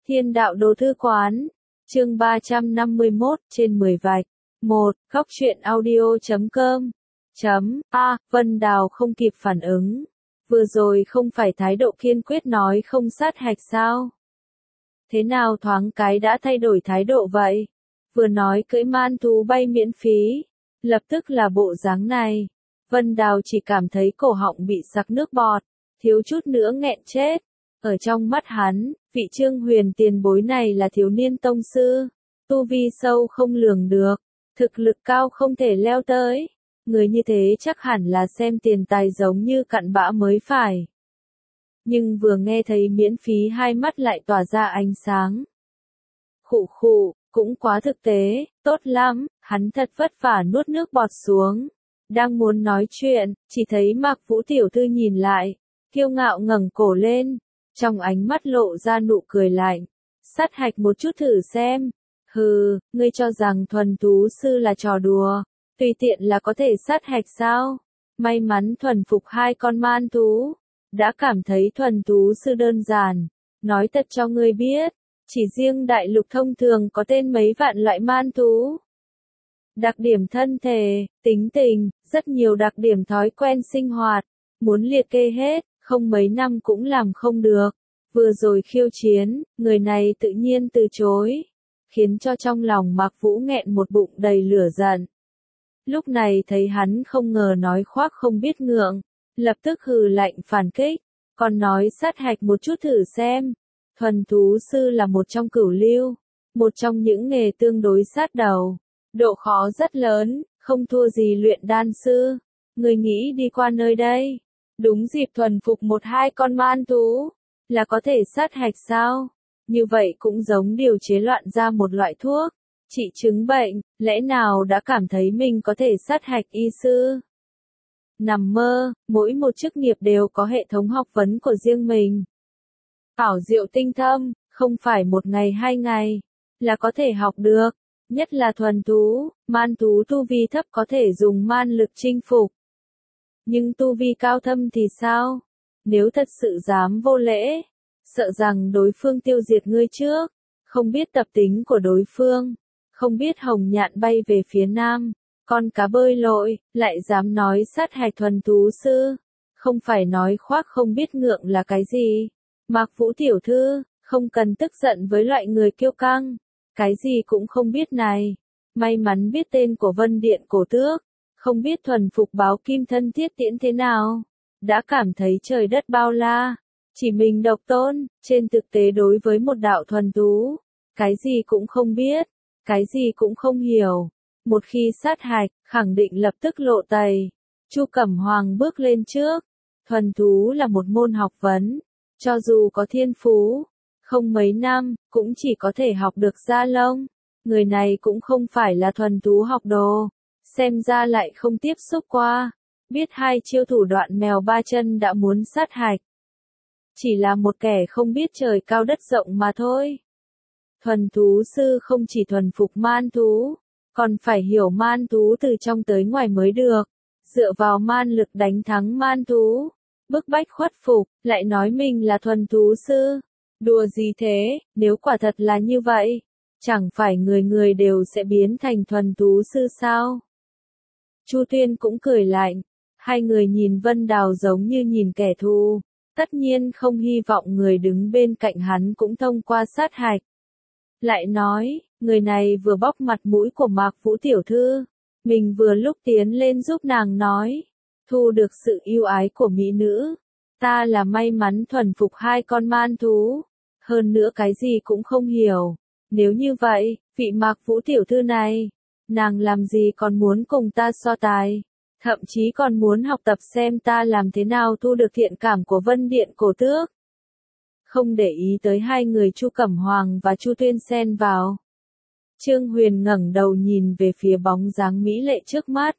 Thiên đạo đồ thư quán, chương 351, trên 10 vạch. 1. Góc truyện audio.com. Vân Đào không kịp phản ứng. Vừa rồi không phải thái độ kiên quyết nói không sát hạch sao? Thế nào thoáng cái đã thay đổi thái độ vậy? Vừa nói cưỡi man thú bay miễn phí, lập tức là bộ dáng này. Vân Đào chỉ cảm thấy cổ họng bị sặc nước bọt, thiếu chút nữa nghẹn chết. Ở trong mắt hắn, vị Trương Huyền tiền bối này là thiếu niên tông sư, tu vi sâu không lường được, thực lực cao không thể leo tới. Người như thế chắc hẳn là xem tiền tài giống như cặn bã mới phải. Nhưng vừa nghe thấy miễn phí hai mắt lại tỏa ra ánh sáng. Khụ khụ, cũng quá thực tế, tốt lắm, hắn thật vất vả nuốt nước bọt xuống. Đang muốn nói chuyện, chỉ thấy Mạc Vũ tiểu thư nhìn lại, kiêu ngạo ngẩng cổ lên, trong ánh mắt lộ ra nụ cười lạnh. Sát hạch một chút thử xem. Hừ, ngươi cho rằng thuần thú sư là trò đùa, tùy tiện là có thể sát hạch sao? May mắn thuần phục hai con man thú, đã cảm thấy thuần thú sư đơn giản. Nói thật cho ngươi biết, chỉ riêng đại lục thông thường có tên mấy vạn loại man thú. Đặc điểm thân thể, tính tình, rất nhiều đặc điểm thói quen sinh hoạt, muốn liệt kê hết, không mấy năm cũng làm không được. Vừa rồi khiêu chiến, người này tự nhiên từ chối, khiến cho trong lòng Mạc Vũ nghẹn một bụng đầy lửa giận. Lúc này thấy hắn không ngờ nói khoác không biết ngượng, lập tức hừ lạnh phản kích, còn nói sát hạch một chút thử xem. Thuần thú sư là một trong cửu lưu, một trong những nghề tương đối sát đầu, độ khó rất lớn, không thua gì luyện đan sư. Người nghĩ đi qua nơi đây, đúng dịp thuần phục một hai con man thú, là có thể sát hạch sao? Như vậy cũng giống điều chế loạn ra một loại thuốc, trị chứng bệnh, lẽ nào đã cảm thấy mình có thể sát hạch y sư? Nằm mơ, mỗi một chức nghiệp đều có hệ thống học vấn của riêng mình. Ảo diệu tinh thâm, không phải một ngày hai ngày, là có thể học được. Nhất là thuần thú, man thú tu vi thấp có thể dùng man lực chinh phục. Nhưng tu vi cao thâm thì sao? Nếu thật sự dám vô lễ, sợ rằng đối phương tiêu diệt ngươi trước, không biết tập tính của đối phương, không biết hồng nhạn bay về phía nam, con cá bơi lội, lại dám nói sát hạch thuần thú sư, không phải nói khoác không biết ngượng là cái gì. Mạc Vũ tiểu thư, không cần tức giận với loại người kiêu căng, cái gì cũng không biết này. May mắn biết tên của Vân Điện Cổ Tước, không biết thuần phục báo kim thân thiết tiễn thế nào, đã cảm thấy trời đất bao la, chỉ mình độc tôn. Trên thực tế đối với một đạo thuần thú, cái gì cũng không biết, cái gì cũng không hiểu. Một khi sát hạch, khẳng định lập tức lộ tẩy. Chu Cẩm Hoàng bước lên trước. Thuần thú là một môn học vấn, cho dù có thiên phú, không mấy năm, cũng chỉ có thể học được da lông. Người này cũng không phải là thuần thú học đồ, xem ra lại không tiếp xúc qua, biết hai chiêu thủ đoạn mèo ba chân đã muốn sát hạch. Chỉ là một kẻ không biết trời cao đất rộng mà thôi. Thuần thú sư không chỉ thuần phục man thú, còn phải hiểu man thú từ trong tới ngoài mới được, dựa vào man lực đánh thắng man thú, bức bách khuất phục, lại nói mình là thuần thú sư. Đùa gì thế, nếu quả thật là như vậy, chẳng phải người người đều sẽ biến thành thuần thú sư sao? Chu Tuyên cũng cười lạnh, hai người nhìn Vân Đào giống như nhìn kẻ thù, tất nhiên không hy vọng người đứng bên cạnh hắn cũng thông qua sát hạch. Lại nói, người này vừa bóc mặt mũi của Mạc Vũ tiểu thư, mình vừa lúc tiến lên giúp nàng nói, thu được sự yêu ái của mỹ nữ, ta là may mắn thuần phục hai con man thú, hơn nữa cái gì cũng không hiểu. Nếu như vậy, vị Mạc Vũ tiểu thư này, nàng làm gì còn muốn cùng ta so tài, thậm chí còn muốn học tập xem ta làm thế nào thu được thiện cảm của Vân Điện Cổ Tước. Không để ý tới hai người Chu Cẩm Hoàng và Chu Tuyên xen vào, Trương Huyền ngẩng đầu nhìn về phía bóng dáng mỹ lệ trước mắt,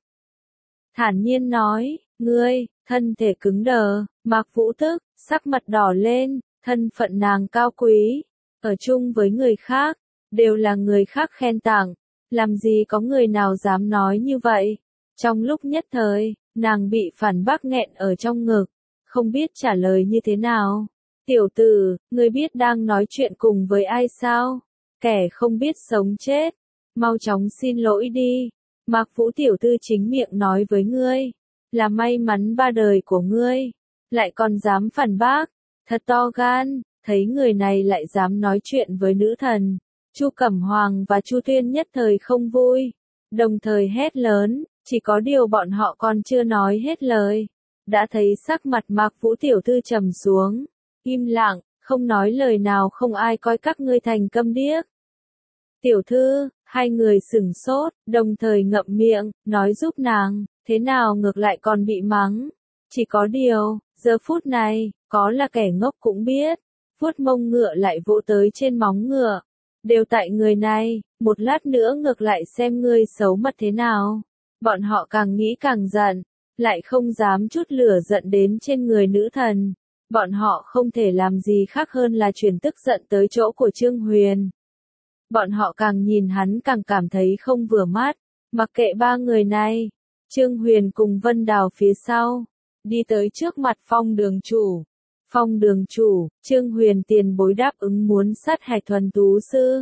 thản nhiên nói, ngươi, thân thể cứng đờ. Mạc Vũ tức, sắc mặt đỏ lên, thân phận nàng cao quý, ở chung với người khác, đều là người khác khen tặng, làm gì có người nào dám nói như vậy. Trong lúc nhất thời, nàng bị phản bác nghẹn ở trong ngực, không biết trả lời như thế nào. Tiểu tử, ngươi biết đang nói chuyện cùng với ai sao? Kẻ không biết sống chết. Mau chóng xin lỗi đi. Mạc Vũ tiểu thư chính miệng nói với ngươi. Là may mắn ba đời của ngươi. Lại còn dám phản bác. Thật to gan. Thấy người này lại dám nói chuyện với nữ thần. Chu Cẩm Hoàng và Chu Tuyên nhất thời không vui. Đồng thời hét lớn. Chỉ có điều bọn họ còn chưa nói hết lời. Đã thấy sắc mặt Mạc Vũ tiểu thư trầm xuống. Im lặng, không nói lời nào, không ai coi các ngươi thành câm điếc. Tiểu thư, hai người sửng sốt, đồng thời ngậm miệng, nói giúp nàng, thế nào ngược lại còn bị mắng. Chỉ có điều, giờ phút này, có là kẻ ngốc cũng biết, vuốt mông ngựa lại vỗ tới trên móng ngựa. Đều tại người này, một lát nữa ngược lại xem ngươi xấu mặt thế nào. Bọn họ càng nghĩ càng giận, lại không dám chút lửa giận đến trên người nữ thần. Bọn họ không thể làm gì khác hơn là chuyển tức giận tới chỗ của Trương Huyền. Bọn họ càng nhìn hắn càng cảm thấy không vừa mắt. Mặc kệ ba người này, Trương Huyền cùng Vân Đào phía sau, đi tới trước mặt Phong đường chủ. Phong đường chủ, Trương Huyền tiền bối đáp ứng muốn sát hạch Thuần Tú Sư.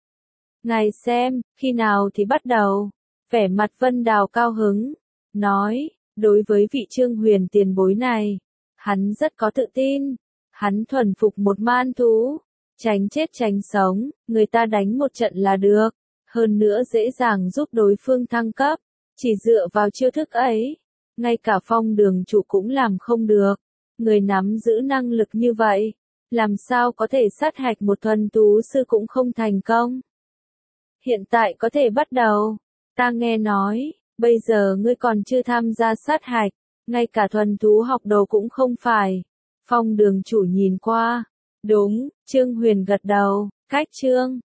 Ngài xem, khi nào thì bắt đầu? Vẻ mặt Vân Đào cao hứng, nói, đối với vị Trương Huyền tiền bối này, hắn rất có tự tin. Hắn thuần phục một man thú, tránh chết tránh sống, người ta đánh một trận là được. Hơn nữa dễ dàng giúp đối phương thăng cấp. Chỉ dựa vào chiêu thức ấy, ngay cả Phong đường chủ cũng làm không được. Người nắm giữ năng lực như vậy, làm sao có thể sát hạch một thuần tú sư cũng không thành công. Hiện tại có thể bắt đầu. Ta nghe nói, bây giờ ngươi còn chưa tham gia sát hạch, ngay cả thuần thú học đồ cũng không phải. Phong đường chủ nhìn qua. Đúng, Trương Huyền gật đầu, cách Trương